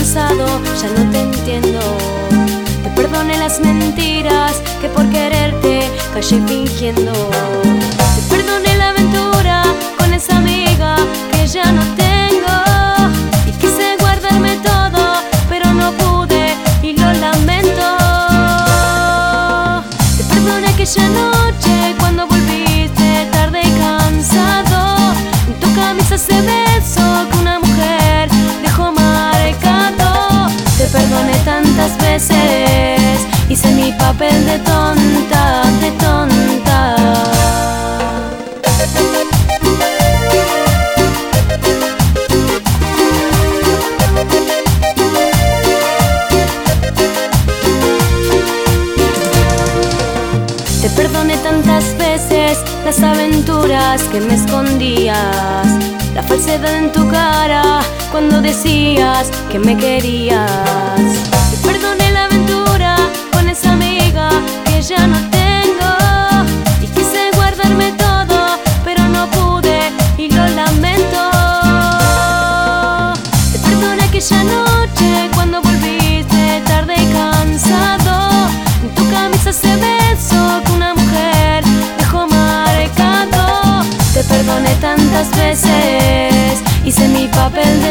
cansado, ya no te entiendo. Te perdoné las mentiras que por quererte callé fingiendo. Te perdoné la aventura con esa amiga que ya no tengo. Y quise guardarme todo, pero no pude y lo lamento. Te perdoné aquella noche cuando volviste tarde y cansado. En tu camisa ese beso que una mujer dejó marcado. Te perdoné tantas veces, hice mi papel de tonta, de tonta. Te perdoné tantas veces las aventuras que me escondías, la falsedad en tu cara cuando decías que me querías. Te perdoné la aventura con esa amiga que ya no tengo. Y quise guardarme todo, pero no pude y lo lamento. Te perdoné aquella noche cuando volviste tarde y cansado. En tu camisa ese beso que una mujer dejó marcado. Te perdoné tantas veces, hice mi papel de